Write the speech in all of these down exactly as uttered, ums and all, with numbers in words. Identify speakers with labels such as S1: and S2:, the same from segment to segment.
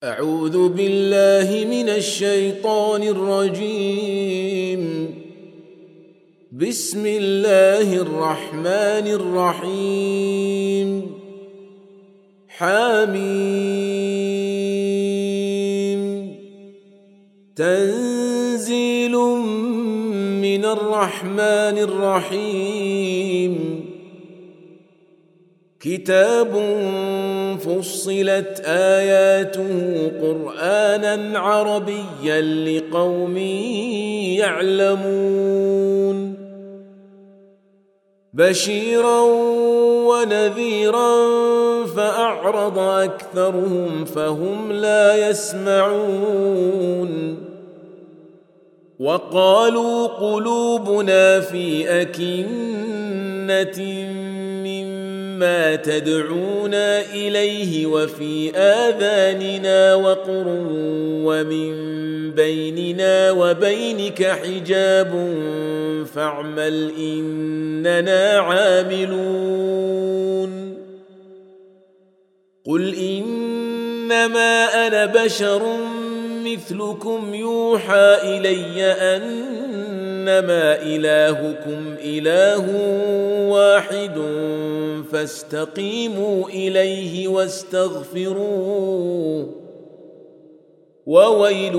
S1: أعوذ بالله من الشيطان الرجيم. بسم الله الرحمن الرحيم. حميم. تنزيل من الرحمن الرحيم. كتاب فصلت آياته قرآنا عربيا لقوم يعلمون بشيرا ونذيرا فأعرض أكثرهم فهم لا يسمعون وقالوا قلوبنا في أكنة ما تدعونا إليه وفي آذاننا وقر ومن بيننا وبينك حجاب فاعمل إننا عاملون قل إنما أنا بشر مثلكم يوحى إلي أنما إلهكم إله واحد فاستقيموا إليه واستغفروه وويل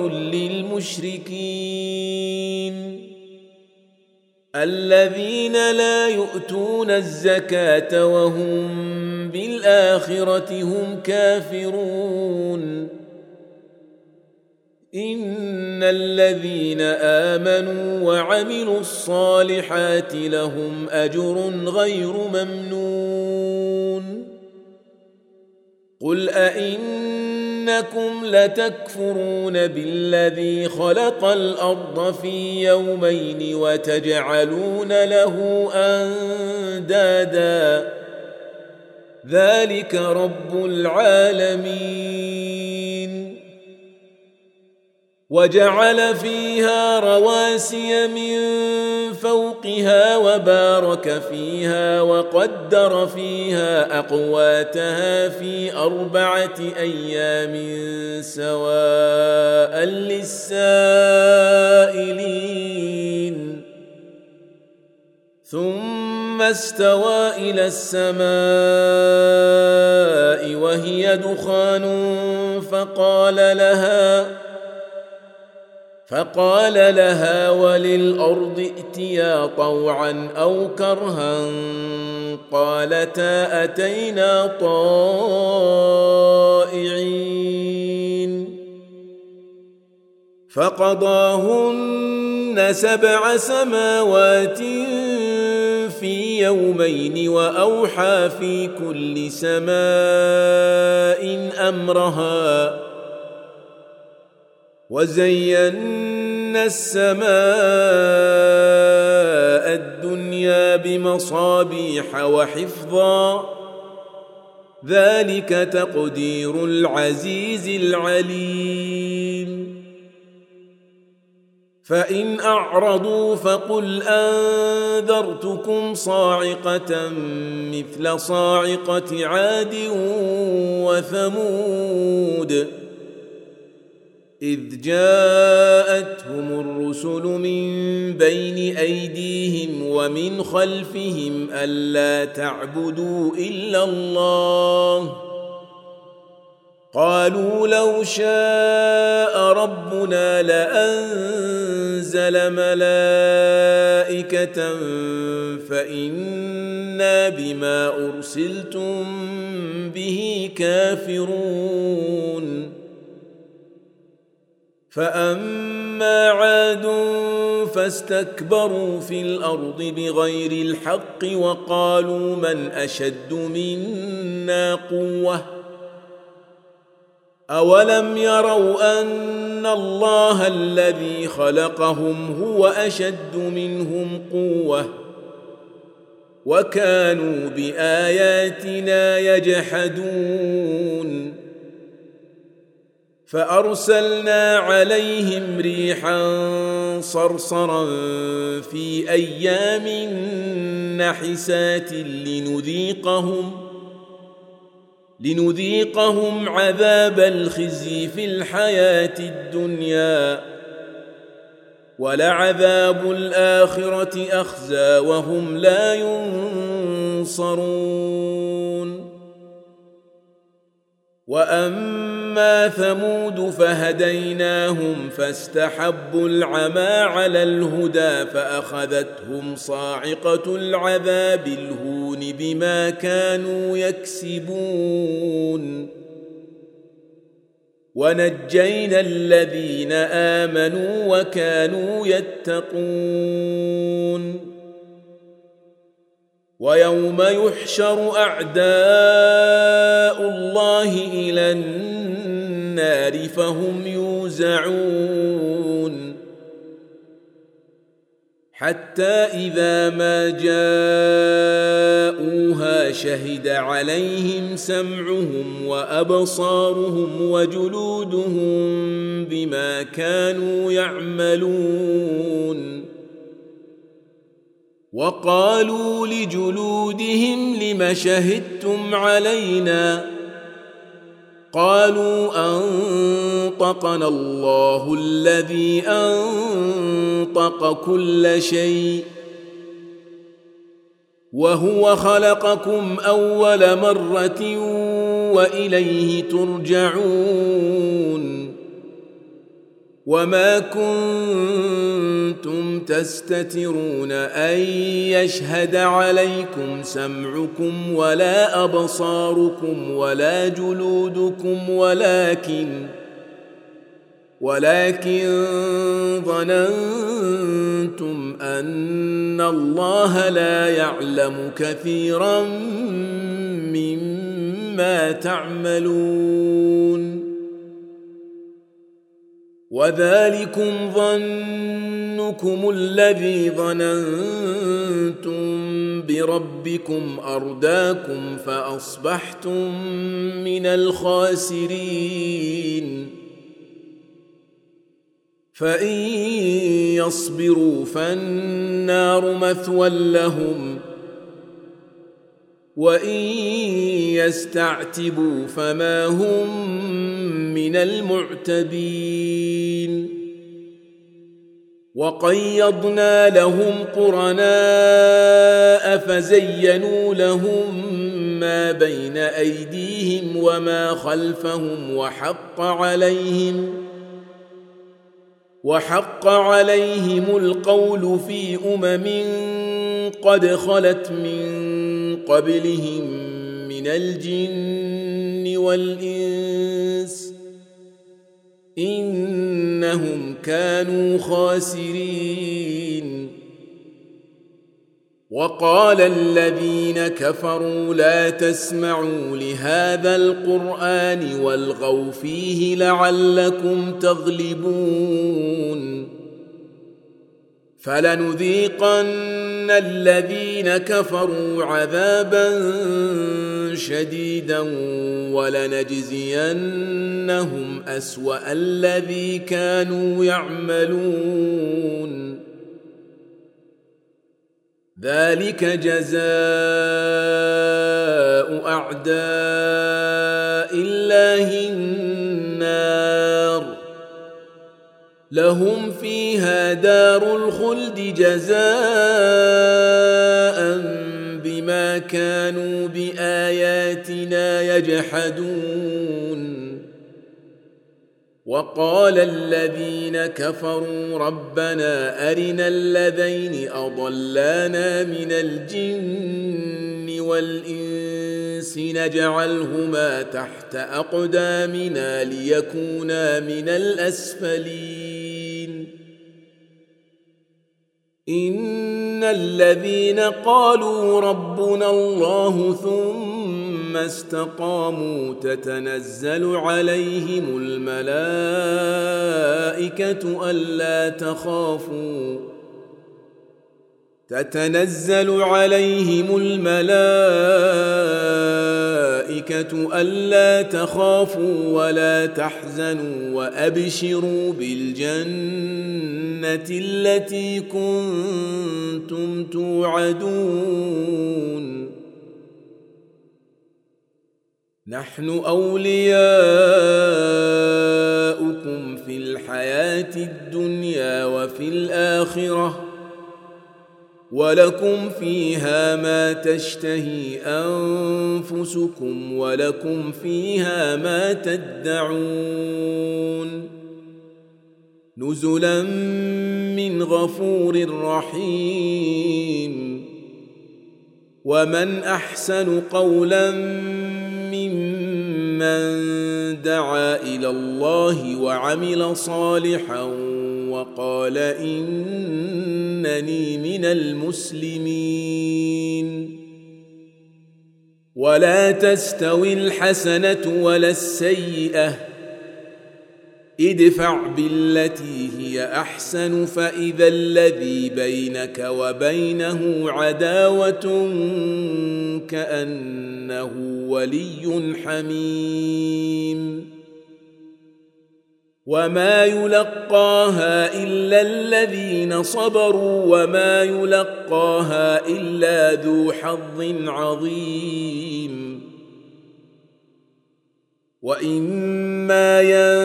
S1: للمشركين الذين لا يؤتون الزكاة وهم بالآخرة هم كافرون إن الذين آمنوا وعملوا الصالحات لهم أجر غير ممنون قل أئنكم لتكفرون بالذي خلق الأرض في يومين وتجعلون له أندادا ذلك رب العالمين وجعل فيها رواسي من فوقها وبارك فيها وقدر فيها أقواتها في أربعة أيام سواء للسائلين ثم استوى إلى السماء وهي دخان فقال لها فقال لها وللأرض ائتيا طوعا أو كرها قالتا أتينا طائعين فقضاهن سبع سماوات في يومين وأوحى في كل سماء أمرها وزينا السماء الدنيا بمصابيح وحفظا ذلك تقدير العزيز العليم فإن أعرضوا فقل أنذرتكم صاعقة مثل صاعقة عاد وثمود إذ جاءتهم الرسل من بين أيديهم ومن خلفهم ألا تعبدوا إلا الله قالوا لو شاء ربنا لأنزل ملائكة فإنا بما أرسلتم به كافرون فأما عاد فاستكبروا في الأرض بغير الحق وقالوا من أشد منا قوة أولم يروا أن الله الذي خلقهم هو أشد منهم قوة وكانوا بآياتنا يجحدون فأرسلنا عليهم ريحا صرصرا في أيام نحسات لنذيقهم لنذيقهم عذاب الخزي في الحياة الدنيا ولعذاب الآخرة أخزى وهم لا ينصرون. وأما ثمود فهديناهم فاستحبوا العمى على الهدى فأخذتهم صاعقة العذاب الهون بما كانوا يكسبون. ونجينا الذين آمنوا وكانوا يتقون. ويوم يحشر أعداء الله إلى النار فهم يوزعون حتى إذا ما جاءوها شهد عليهم سمعهم وأبصارهم وجلودهم بما كانوا يعملون. وقالوا لجلودهم لم شهدتم علينا قالوا أنطقنا الله الذي أنطق كل شيء وهو خلقكم أول مرة وإليه ترجعون. وما كنتم تستترون أن يشهد عليكم سمعكم ولا أبصاركم ولا جلودكم ولكن ولكن ظننتم أن الله لا يعلم كثيرا مما تعملون. وذلكم ظنكم الذي ظننتم بربكم أرداكم فأصبحتم من الخاسرين. فإن يصبروا فالنار مثوى لهم وإن يستعتبوا فما هم من المعتبين. وقيضنا لهم قرناء فزينوا لهم ما بين أيديهم وما خلفهم وحق عليهم وحق عليهم القول في أمم قد خلت من قبلهم من الجن والإنس إنهم كانوا خاسرين. وقال الذين كفروا لا تسمعوا لهذا القرآن والغوا فيه لعلكم تغلبون. فلنذيقن الذين كفروا عذابا شديدا ولنجزينهم أسوأ الذي كانوا يعملون. ذلك جزاء أعداء الله النار لهم فيها دار الخلد جزاء بما كانوا بآياتنا يجحدون. وقال الذين كفروا ربنا أرنا الذين أضلانا من الجن والإنس نجعلهما تحت أقدامنا ليكونا من الأسفلين. إن الذين قالوا ربنا الله ثم استقاموا تتنزل عليهم الملائكة ألا تخافوا تتنزل عليهم الملائكة ألا تخافوا ولا تحزنوا وأبشروا بالجنة التي كنتم توعدون نحن أولياؤكم في الحياة الدنيا وفي الآخرة ولكم فيها ما تشتهي أنفسكم ولكم فيها ما تدعون نزلا من غفور رحيم ومن أحسن قولا ممن دعا إلى الله وعمل صالحا وقال إنني من المسلمين ولا تستوي الحسنة ولا السيئة ادفع بالتي هي أحسن فإذا الذي بينك وبينه عداوة كأنه ولي حميم وما يلقاها إلا الذين صبروا وما يلقاها إلا ذو حظ عظيم وإما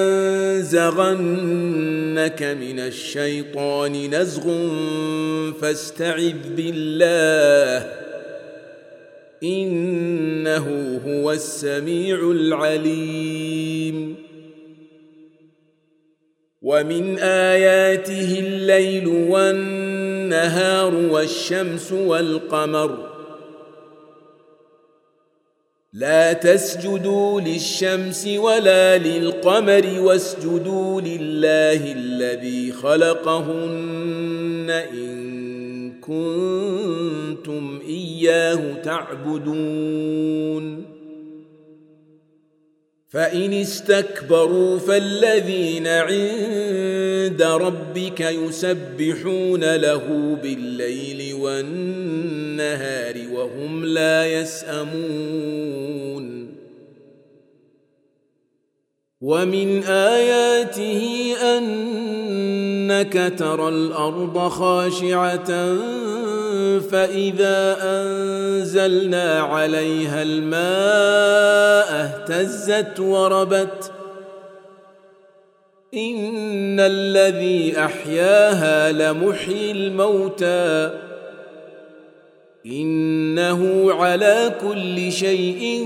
S1: ينزغنك من الشيطان نزغ فاستعذ بالله إنه هو السميع العليم ومن آياته الليل والنهار والشمس والقمر لا تسجدوا للشمس ولا للقمر واسجدوا لله الذي خلقهن إن كنتم إياه تعبدون فإن استكبروا فالذين عند ربك يسبحون له بالليل والنهار وهم لا يسأمون ومن آياته أنك ترى الأرض خاشعة فإذا أنزلنا عليها الماء اهتزت وربت إن الذي أحياها لمحيي الموتى إنه على كل شيء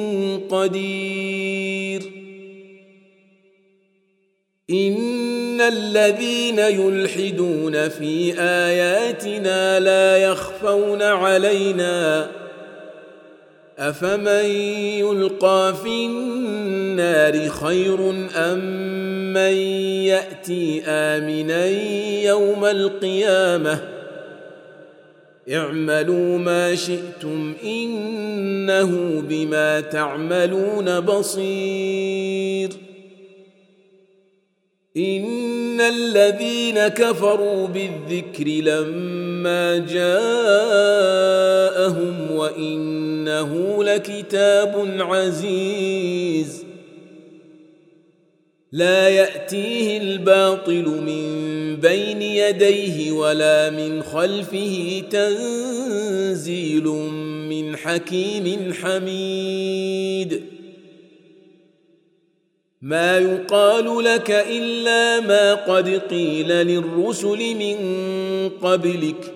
S1: قدير إن الذين يلحدون في آياتنا لا يخفون علينا أفمن يلقى في النار خير أم من يأتي آمنا يوم القيامة اعملوا ما شئتم إنه بما تعملون بصير إن الذين كفروا بالذكر لما جاءهم وإنه لكتاب عزيز لا يأتيه الباطل من بين يديه ولا من خلفه تنزيل من حكيم حميد ما يقال لك إلا ما قد قيل للرسل من قبلك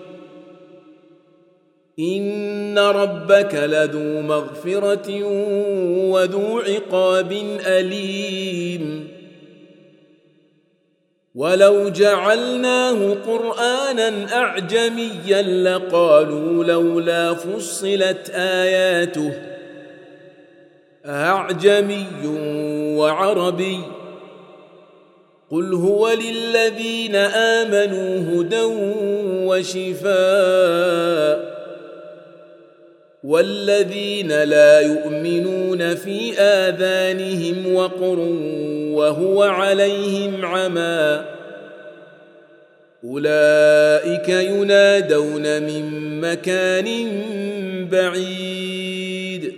S1: إن ربك لذو مغفرة وذو عقاب أليم ولو جعلناه قرآنا أعجميا لقالوا لولا فصلت آياته أعجمي وعربي قل هو للذين آمنوا هدى وشفاء والذين لا يؤمنون في آذانهم وقر وهو عليهم عمى أولئك ينادون من مكان بعيد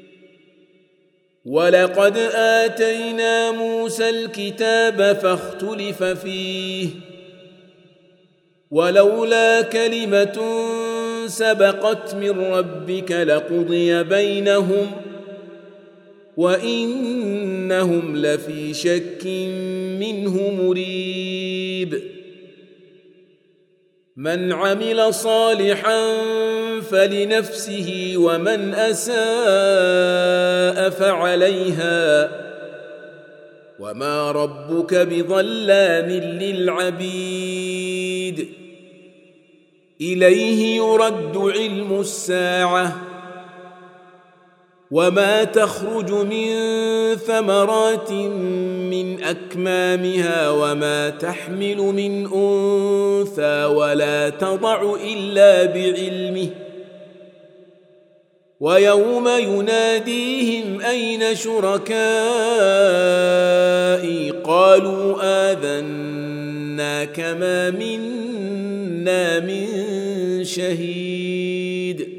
S1: ولقد آتينا موسى الكتاب فاختلف فيه ولولا كلمة سبقت من ربك لقضي بينهم وإنهم لفي شك منه مريب من عمل صالحا فلنفسه ومن أساء فعليها وما ربك بظلام للعبيد إليه يرد علم الساعة وما تخرج من ثمرات من أكمامها وما تحمل من أنثى ولا تضع إلا بعلمه ويوم يناديهم أين شركائي قالوا آذناك ما منا من شهيد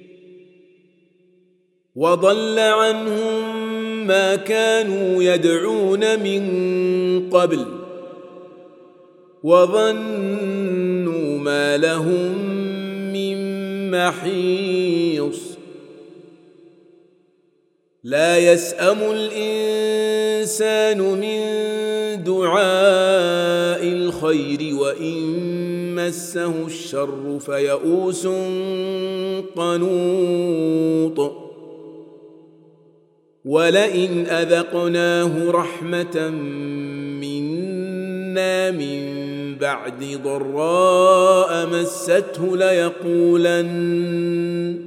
S1: وضل عنهم ما كانوا يدعون من قبل وظنوا ما لهم من محيص لا يسأم الإنسان من دعاء الخير وإن مسه الشر فيئوس قنوط ولئن أذقناه رحمة منا من بعد ضراء مسته ليقولن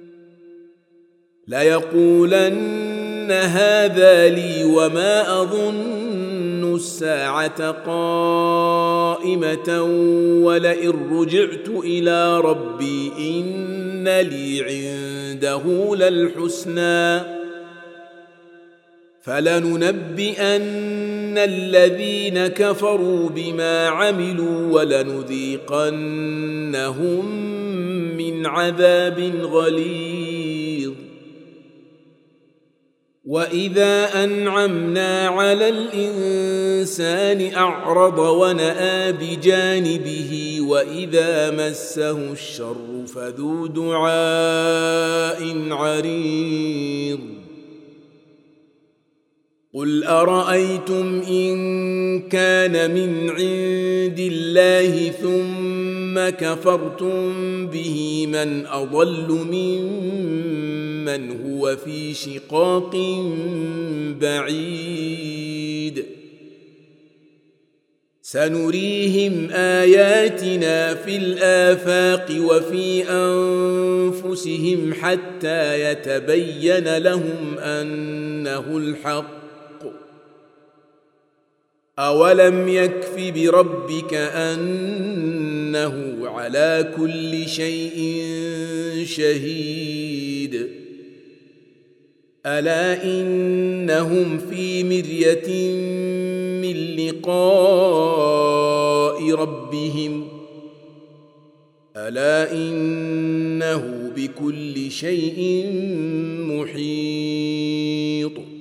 S1: ليقولن هذا لي وما أظن الساعة قائمة ولئن رجعت إلى ربي إن لي عنده للحسنى فلننبئن الذين كفروا بما عملوا ولنذيقنهم من عذاب غليظ وإذا أنعمنا على الإنسان أعرض ونأى بجانبه وإذا مسه الشر فذو دعاء عريض قل أرأيتم إن كان من عند الله ثم كفرتم به من أضل ممن هو في شقاق بعيد سنريهم آياتنا في الآفاق وفي أنفسهم حتى يتبين لهم أنه الحق أولم يكف بربك أنه على كل شيء شهيد ألا إنهم في مرية من لقاء ربهم ألا إنه بكل شيء محيط